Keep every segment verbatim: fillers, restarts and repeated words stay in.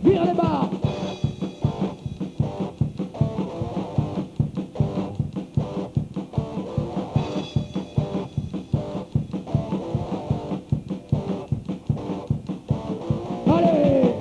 vire les bars. Allez!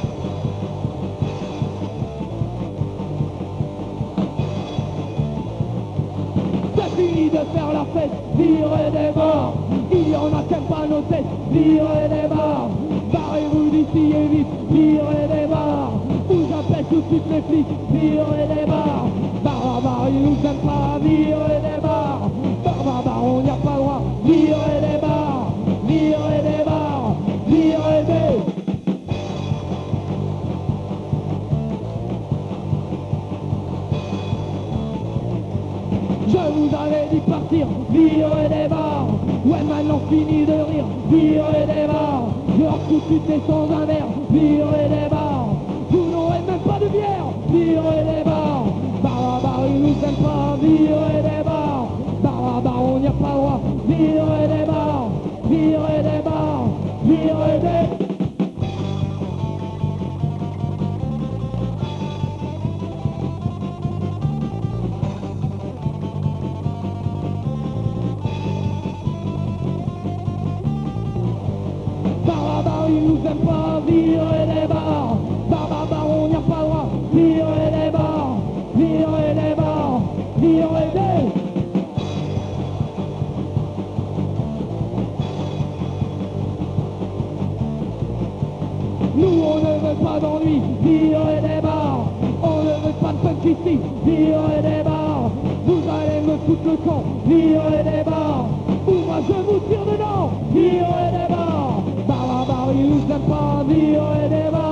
C'est fini de faire la fête, virez des bars. Il y en a qui aiment pas nos têtes, virez des bars. Barrez-vous d'ici et vite, virez des bars. Ou j'appelle tout de suite les flics, virez des bars. Bar, bar, bar, ils nous aiment pas, virez des bars. Bar, bar, bar, on n'y a pas droit, virez des bars. Virez des bars, virez des... Je vous avais dit de partir, virez des bars. Ouais, maintenant fini de rire, virez des bars. Je leur tout de suite et sans un verre, virez des bars. Vous n'aurez même pas de bière, virez des bars. Bar, bar, bar, ils nous aiment pas, virez des bars. Bar, bar, bar, on n'y a pas droit, virez des bars. Virez des bars, virez des... Bar, bar, ils nous aiment pas, virez des bars. Bar, bar, bar, on n'y a pas droit, virez des bars. Virez des bars, virez des... Nous on ne veut pas d'ennui, virez des bars. On ne veut pas de funk ici, virez des bars. Vous allez me foutre le camp, virez des bars. Ou moi je vous tire dedans, virez des bars. Bar, bar, bar, ils nous aiment pas, virez des bars.